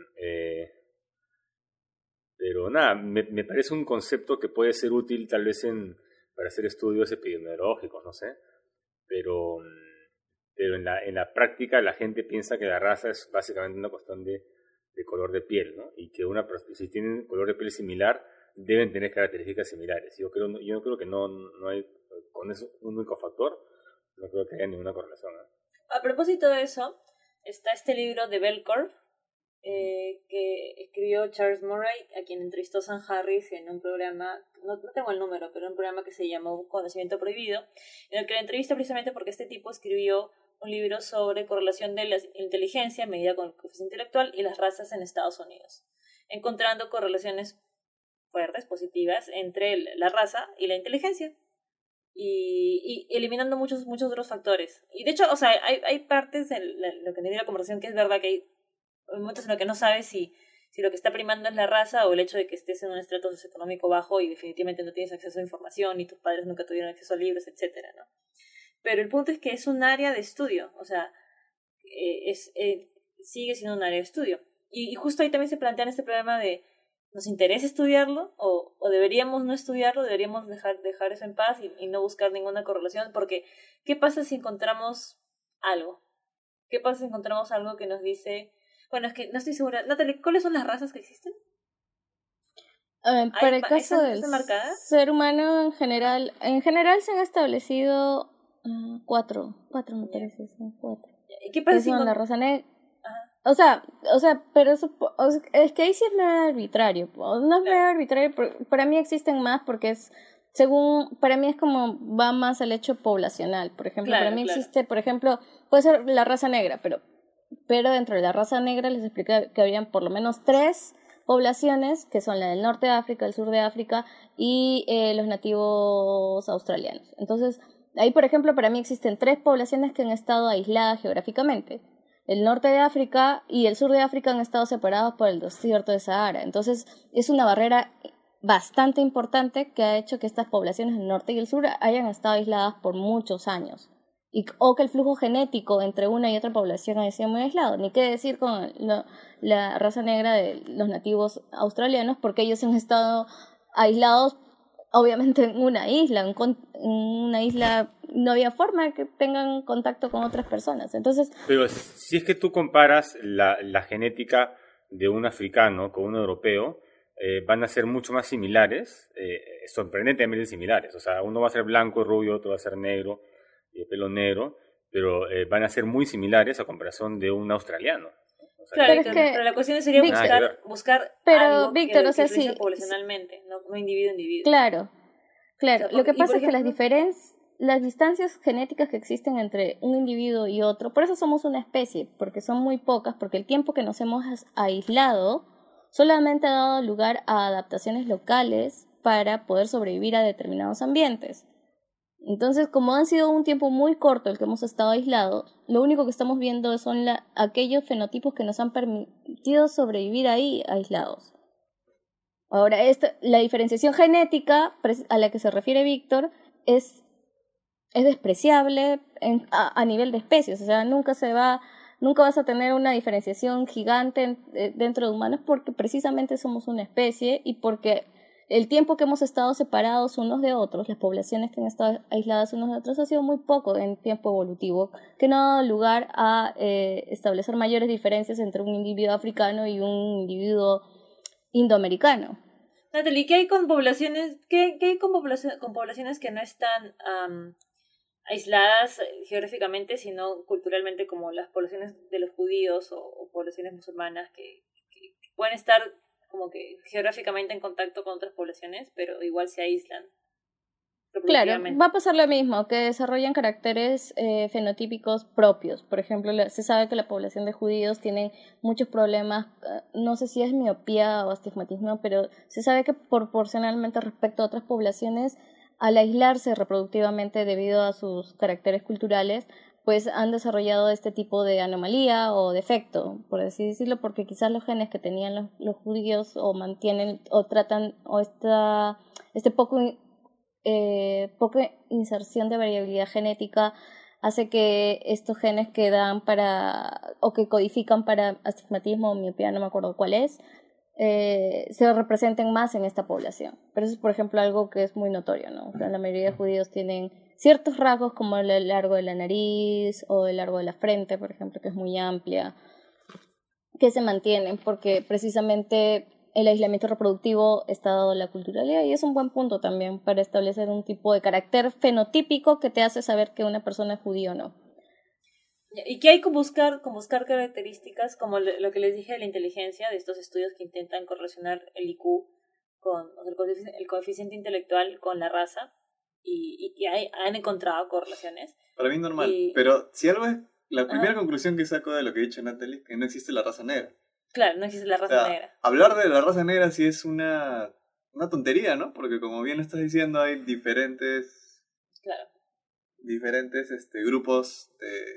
nada, me parece un concepto que puede ser útil tal vez para hacer estudios epidemiológicos, no sé, pero en la práctica la gente piensa que la raza es básicamente una cuestión de color de piel, ¿no? Y que si tienen color de piel similar, deben tener características similares. Yo no creo que no hay, con ese único factor, no creo que haya ninguna correlación, ¿eh? A propósito de eso, está este libro de Bell Curve, que escribió Charles Murray, a quien entrevistó Sam Harris en un programa, no tengo el número, pero un programa que se llamó Conocimiento Prohibido, en el que la entrevista precisamente porque este tipo escribió un libro sobre correlación de la inteligencia medida con el coeficiente intelectual y las razas en Estados Unidos, encontrando correlaciones fuertes, positivas, entre la raza y la inteligencia, y eliminando muchos otros factores. Y de hecho, o sea, hay partes en lo que tiene la conversación que es verdad que hay momentos en los que no sabes si lo que está primando es la raza o el hecho de que estés en un estrato socioeconómico bajo y definitivamente no tienes acceso a información y tus padres nunca tuvieron acceso a libros, etcétera, ¿no? Pero el punto es que es un área de estudio, o sea, sigue siendo un área de estudio. Y justo ahí también se plantea este problema de, ¿nos interesa estudiarlo? ¿O deberíamos no estudiarlo? ¿Deberíamos dejar eso en paz y no buscar ninguna correlación? Porque, ¿qué pasa si encontramos algo? ¿Qué pasa si encontramos algo que nos dice... Bueno, es que no estoy segura. Natalie, ¿cuáles son las razas que existen? Para el caso del ser humano en general se han establecido 4 me parece, son 4. ¿Y qué pasa si la raza negra? O sea, pero eso, es que ahí sí es medio arbitrario. No es medio arbitrario, para mí existen más porque para mí es como va más al hecho poblacional. Por ejemplo, para mí existe, por ejemplo, puede ser la raza negra, pero dentro de la raza negra les expliqué que habían por lo menos 3 poblaciones, que son la del norte de África, el sur de África y los nativos australianos. Entonces, ahí, por ejemplo, para mí existen 3 poblaciones que han estado aisladas geográficamente. El norte de África y el sur de África han estado separados por el desierto de Sahara. Entonces, es una barrera bastante importante que ha hecho que estas poblaciones del norte y el sur hayan estado aisladas por muchos años. O que el flujo genético entre una y otra población haya sido muy aislado. Ni qué decir con la raza negra de los nativos australianos, porque ellos han estado aislados, obviamente, en una isla. En una isla no había forma de que tengan contacto con otras personas. Entonces, Pero si es que tú comparas la genética de un africano con un europeo, van a ser mucho más similares, sorprendentemente similares. O sea, uno va a ser blanco, rubio, otro va a ser negro, pelo negro, pero van a ser muy similares a comparación de un australiano. O sea, Claro, Pero es que- pero la cuestión sería Víctor- buscar Pero, algo Víctor, que o sea, influencie sí, poblacionalmente, no individuo a individuo. claro. O sea, Lo que y por pasa es que ejemplo, las distancias genéticas que existen entre un individuo y otro, por eso somos una especie, porque son muy pocas, porque el tiempo que nos hemos aislado solamente ha dado lugar a adaptaciones locales para poder sobrevivir a determinados ambientes. Entonces, como han sido un tiempo muy corto el que hemos estado aislados, lo único que estamos viendo son aquellos fenotipos que nos han permitido sobrevivir ahí aislados. Ahora, la diferenciación genética a la que se refiere Víctor es despreciable a nivel de especies. O sea, nunca vas a tener una diferenciación gigante dentro de humanos porque precisamente somos una especie y porque el tiempo que hemos estado separados unos de otros, las poblaciones que han estado aisladas unos de otros, ha sido muy poco en tiempo evolutivo, que no ha dado lugar a establecer mayores diferencias entre un individuo africano y un individuo indoamericano. Natalie, ¿qué hay con poblaciones, qué hay con poblaciones que no están aisladas geográficamente, sino culturalmente, como las poblaciones de los judíos o poblaciones musulmanas que pueden estar como que geográficamente en contacto con otras poblaciones, pero igual se aíslan Claro, reproductivamente? va a pasar lo mismo, que desarrollan caracteres fenotípicos propios. Por ejemplo, se sabe que la población de judíos tiene muchos problemas, no sé si es miopía o astigmatismo, pero se sabe que proporcionalmente respecto a otras poblaciones, al aislarse reproductivamente debido a sus caracteres culturales, pues han desarrollado este tipo de anomalía o defecto, por así decirlo, porque quizás los genes que tenían los judíos o mantienen o tratan o este poca inserción de variabilidad genética hace que estos genes que dan o que codifican para astigmatismo o miopía, no me acuerdo cuál es, se representen más en esta población. Pero eso es, por ejemplo, algo que es muy notorio, ¿no? O sea, la mayoría de judíos tienen ciertos rasgos como el largo de la nariz o el largo de la frente, por ejemplo, que es muy amplia, que se mantienen porque precisamente el aislamiento reproductivo está dado a la culturalidad y es un buen punto también para establecer un tipo de carácter fenotípico que te hace saber que una persona es judía o no. ¿Y qué hay con buscar características como lo que les dije de la inteligencia, de estos estudios que intentan correlacionar el IQ o sea, el coeficiente intelectual con la raza y que han encontrado correlaciones? Para mí normal. Pero si algo es... La primera conclusión que saco de lo que ha dicho Natalie es que no existe la raza negra. Claro, no existe la raza negra. Hablar de la raza negra sí es una tontería, ¿no? Porque como bien estás diciendo, hay diferentes grupos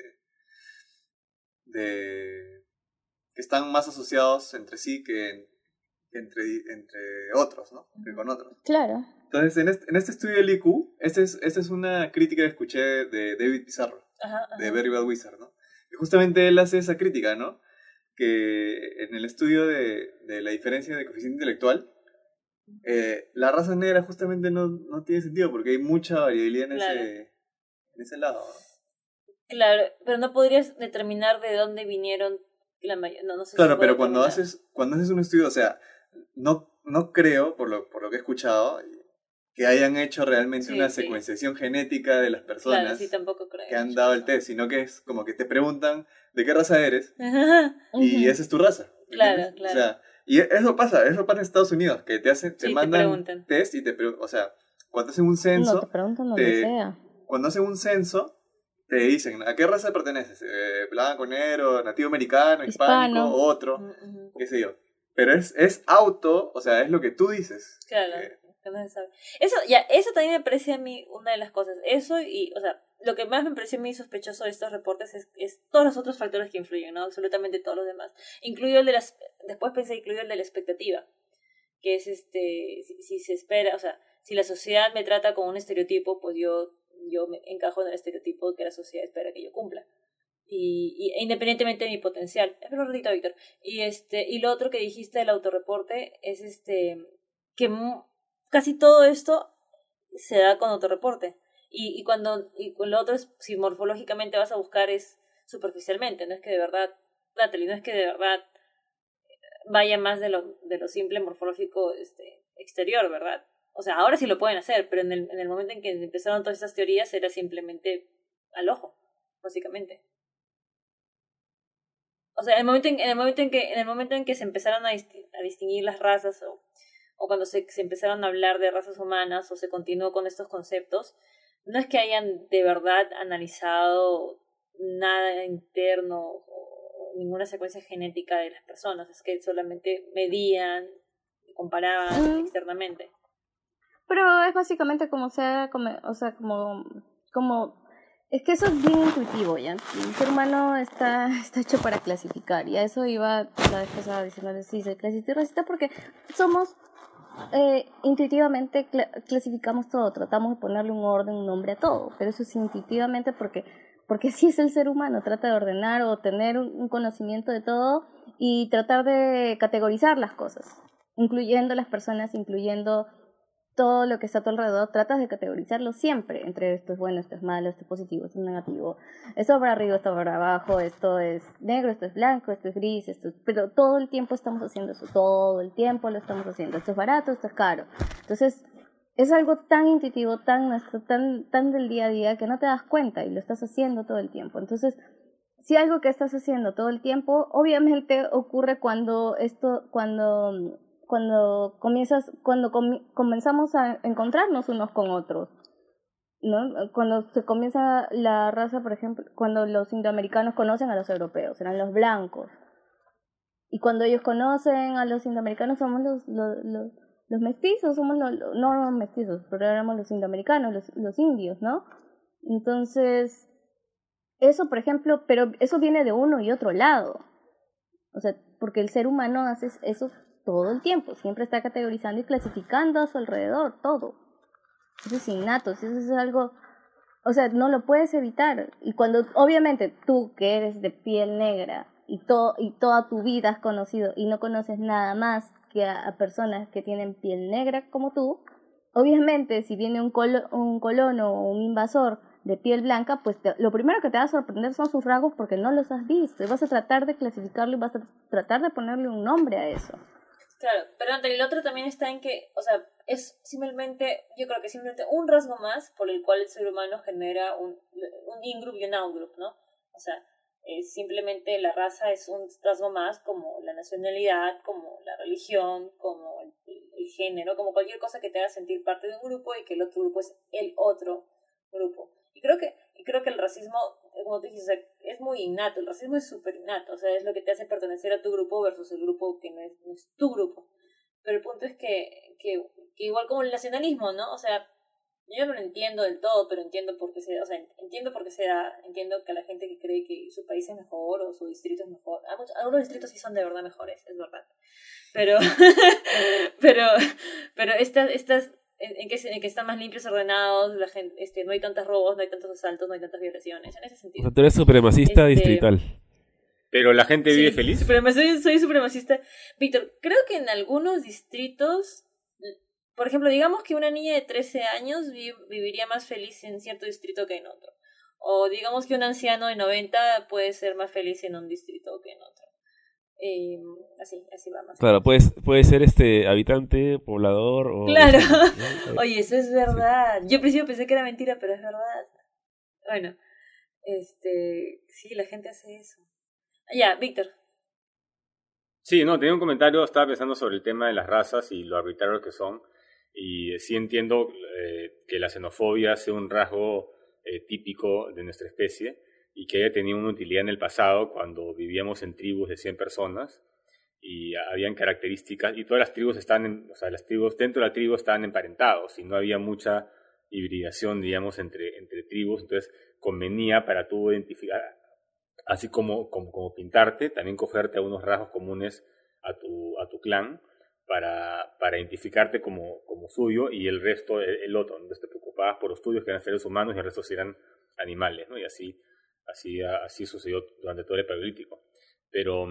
que están más asociados entre sí que entre otros, ¿no? Que con otros. Claro. Entonces, en este estudio del IQ, esta es una crítica que escuché de David Pizarro, de Very Bad Wizard, ¿no? Y justamente él hace esa crítica, ¿no? Que en el estudio de la diferencia de coeficiente intelectual, la raza negra justamente no tiene sentido porque hay mucha variabilidad en ese lado, ¿no? Claro, pero no podrías determinar de dónde vinieron no sé. Claro, si pero cuando haces un estudio, o sea, no creo, por lo que he escuchado, que hayan hecho realmente una secuenciación genética de las personas que han dado el test, sino que es como que te preguntan de qué raza eres y esa es tu raza. Claro. O sea, y eso pasa en Estados Unidos, que te mandan test y o sea, cuando hacen un censo, no te preguntan donde sea. Cuando hacen un censo, te dicen, ¿a qué raza perteneces? Blanco, negro, nativo americano, hispánico, otro, qué sé yo. Pero es o sea, es lo que tú dices. Claro, que no se sabe. Eso también me parece a mí una de las cosas. Eso y, o sea, lo que más me pareció a mí sospechoso de estos reportes es todos los otros factores que influyen, ¿no? Absolutamente todos los demás. Después pensé incluido el de la expectativa. que es si se espera, o sea, si la sociedad me trata con un estereotipo, pues yo me encajo en el estereotipo que la sociedad espera que yo cumpla. E independientemente de mi potencial. Espera un ratito, Víctor. Y lo otro que dijiste del autorreporte es que casi todo esto se da con autorreporte. Y con lo otro es, si morfológicamente vas a buscar, es superficialmente, no es que de verdad, Natalie, no es que de verdad vaya más de lo simple morfológico exterior, ¿verdad? O sea, ahora sí lo pueden hacer, pero en el momento en que empezaron todas estas teorías era simplemente al ojo, básicamente. O sea, en el momento en que se empezaron a distinguir las razas o cuando se empezaron a hablar de razas humanas o se continuó con estos conceptos, no es que hayan de verdad analizado nada interno o ninguna secuencia genética de las personas, es que solamente medían y comparaban externamente. Pero es básicamente como sea, o sea, como es que eso es bien intuitivo, ¿ya? El ser humano está hecho para clasificar, y a eso iba la vez pasada diciendo, sí, se clasifica y resiste porque somos, intuitivamente clasificamos todo, tratamos de ponerle un orden, un nombre a todo, pero eso es intuitivamente porque así es el ser humano, trata de ordenar o tener un conocimiento de todo y tratar de categorizar las cosas, incluyendo las personas, incluyendo todo lo que está a tu alrededor, tratas de categorizarlo siempre, entre esto es bueno, esto es malo, esto es positivo, esto es negativo, esto para arriba, esto para abajo, esto es negro, esto es blanco, esto es gris, pero todo el tiempo estamos haciendo eso, todo el tiempo lo estamos haciendo, esto es barato, esto es caro. Entonces, es algo tan intuitivo, tan nuestro, tan del día a día, que no te das cuenta y lo estás haciendo todo el tiempo. Entonces, si algo que estás haciendo todo el tiempo, obviamente ocurre cuando comenzamos a encontrarnos unos con otros, ¿no? Cuando se comienza la raza, por ejemplo, cuando los indoamericanos conocen a los europeos, eran los blancos, y cuando ellos conocen a los indoamericanos somos los mestizos, no los mestizos, pero éramos los indoamericanos, los indios, ¿no? Entonces, eso, por ejemplo, pero eso viene de uno y otro lado, o sea, porque el ser humano hace eso todo el tiempo, siempre está categorizando y clasificando a su alrededor, todo. Eso es innato, eso es algo, o sea, no lo puedes evitar. Y cuando, obviamente, tú que eres de piel negra y toda tu vida has conocido y no conoces nada más que a personas que tienen piel negra como tú, obviamente, si viene un colono o un invasor de piel blanca, pues lo primero que te va a sorprender son sus rasgos porque no los has visto. Y vas a tratar de clasificarlo y vas a tratar de ponerle un nombre a eso. Claro, pero el otro también está en que, o sea, es simplemente, yo creo que simplemente un rasgo más por el cual el ser humano genera un in-group y un out-group, ¿no? O sea, simplemente la raza es un rasgo más como la nacionalidad, como la religión, como el género, como cualquier cosa que te haga sentir parte de un grupo y que el otro grupo es el otro grupo. Y creo que el racismo, como te dije, o sea, es muy innato, el racismo es súper innato, o sea, es lo que te hace pertenecer a tu grupo versus el grupo que no es tu grupo. Pero el punto es que igual como el nacionalismo, ¿no? O sea, yo no lo entiendo del todo, pero entiendo por qué se da, o sea, entiendo por qué se da, entiendo que a la gente que cree que su país es mejor o su distrito es mejor, algunos distritos sí son de verdad mejores, es verdad, pero pero estas en que están más limpios, ordenados, la gente, no hay tantos robos, no hay tantos asaltos, no hay tantas violaciones, en ese O sentido. sea, tú eres supremacista distrital. Pero la gente vive Sí, feliz. soy supremacista. Víctor, creo que en algunos distritos, por ejemplo, digamos que una niña de 13 años viviría más feliz en cierto distrito que en otro. O digamos que un anciano de 90 puede ser más feliz en un distrito que en otro. Así va más. Claro, puede ser habitante, poblador o... Claro. ¿no? Oye, eso es verdad. Yo al principio pensé que era mentira, pero es verdad. Bueno, sí, la gente hace eso. Ya, Víctor. Sí, no, tenía un comentario, estaba pensando sobre el tema de las razas y lo arbitrario que son. Y sí entiendo que la xenofobia sea un rasgo típico de nuestra especie y que haya tenido una utilidad en el pasado cuando vivíamos en tribus de 100 personas y habían características, y todas las tribus o sea, las tribus dentro de la tribu estaban emparentados y no había mucha hibridación, digamos, entre tribus, entonces convenía para tú identificar, así como pintarte, también cogerte a unos rasgos comunes a tu clan, para identificarte como suyo y el resto el otro. Entonces te preocupabas por los tuyos que eran seres humanos y el resto eran animales, ¿no? Y así sucedió durante todo el Paleolítico. Pero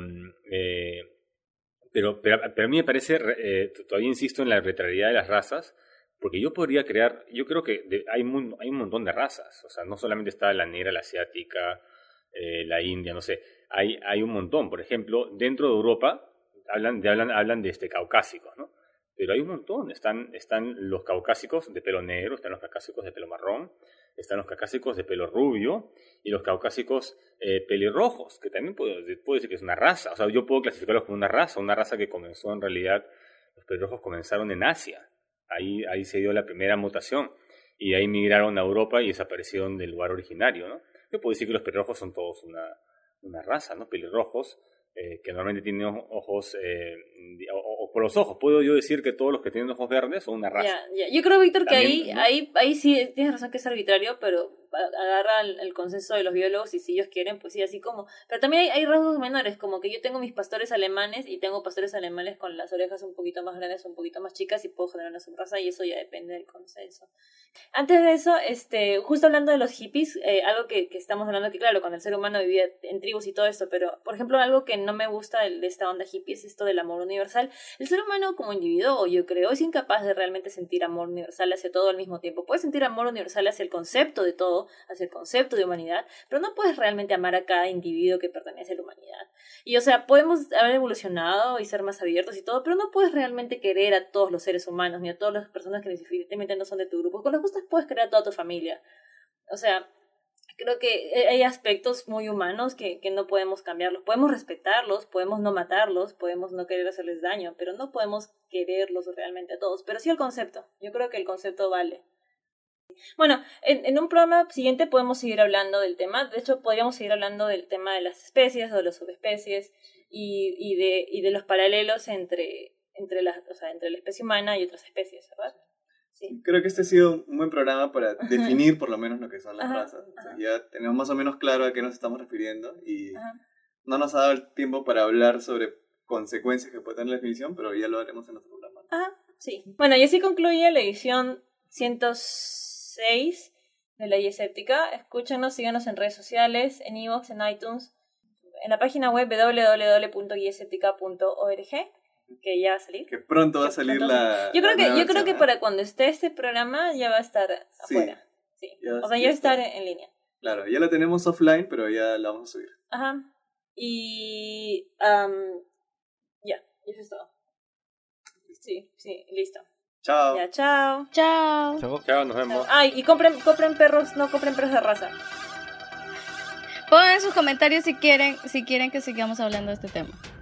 a mí me parece, todavía insisto en la arbitrariedad de las razas, porque yo creo que hay un montón de razas, o sea, no solamente está la negra, la asiática, la india, no sé, hay un montón. Por ejemplo, dentro de Europa hablan de caucásicos, ¿no? Pero hay un montón, están los caucásicos de pelo negro, están los caucásicos de pelo marrón, están los caucásicos de pelo rubio y los caucásicos pelirrojos, que también puedo decir que es una raza. O sea, yo puedo clasificarlos como una raza que comenzó en realidad, los pelirrojos comenzaron en Asia. Ahí se dio la primera mutación y ahí migraron a Europa y desaparecieron del lugar originario, ¿no? Yo puedo decir que los pelirrojos son todos una raza, ¿no? Pelirrojos que normalmente tienen ojos, o por los ojos, puedo yo decir que todos los que tienen ojos verdes son una raza. Ya. Yo creo, Víctor, que También, ¿no? ahí sí tienes razón que es arbitrario, pero agarra el consenso de los biólogos y si ellos quieren, pues sí, así como... Pero también hay rasgos menores, como que yo tengo mis pastores alemanes y tengo pastores alemanes con las orejas un poquito más grandes, un poquito más chicas y puedo generar una subraza y eso ya depende del consenso. Antes de eso, justo hablando de los hippies, algo que estamos hablando, que claro, cuando el ser humano vivía en tribus y todo esto, pero por ejemplo algo que no me gusta de esta onda hippie es esto del amor universal. El ser humano como individuo, yo creo, es incapaz de realmente sentir amor universal hacia todo al mismo tiempo. Puedes sentir amor universal hacia el concepto de todo, hacia el concepto de humanidad, pero no puedes realmente amar a cada individuo que pertenece a la humanidad. Y o sea, podemos haber evolucionado y ser más abiertos y todo, pero no puedes realmente querer a todos los seres humanos, ni a todas las personas que definitivamente no son de tu grupo. Con los gustos puedes querer a toda tu familia. O sea, creo que hay aspectos muy humanos que no podemos cambiarlos. Podemos respetarlos, podemos no matarlos, podemos no querer hacerles daño, pero no podemos quererlos realmente a todos. Pero sí el concepto. Yo creo que el concepto vale. Bueno, en un programa siguiente podemos seguir hablando del tema. De hecho, podríamos seguir hablando del tema de las especies o de las subespecies y de los paralelos entre la especie humana y otras especies, ¿verdad? Sí. Creo que este ha sido un buen programa para definir por lo menos lo que son las razas. O sea, Ajá. ya tenemos más o menos claro a qué nos estamos refiriendo y Ajá. no nos ha dado el tiempo para hablar sobre consecuencias que puede tener la definición, pero ya lo haremos en otro programa. Ajá, sí. Bueno, y así concluye la edición 106 de la Guía Escéptica. Escúchanos, síganos en redes sociales, en iVoox, en iTunes, en la página web www.guiaescéptica.org, que ya va a salir. Que pronto va a salir la. Yo creo la nueva que versión, para cuando esté este programa ya va a estar Sí. afuera. Sí. Ya O sea, ya va a está. estar en línea. Claro, ya la tenemos offline, pero ya la vamos a subir. Ajá. Y ya, eso es todo. Sí, listo. Chao. Ya, chao. Chao. Chao. Chao, nos vemos. Ay, y compren perros, no compren perros de raza. Pongan en sus comentarios si quieren que sigamos hablando de este tema.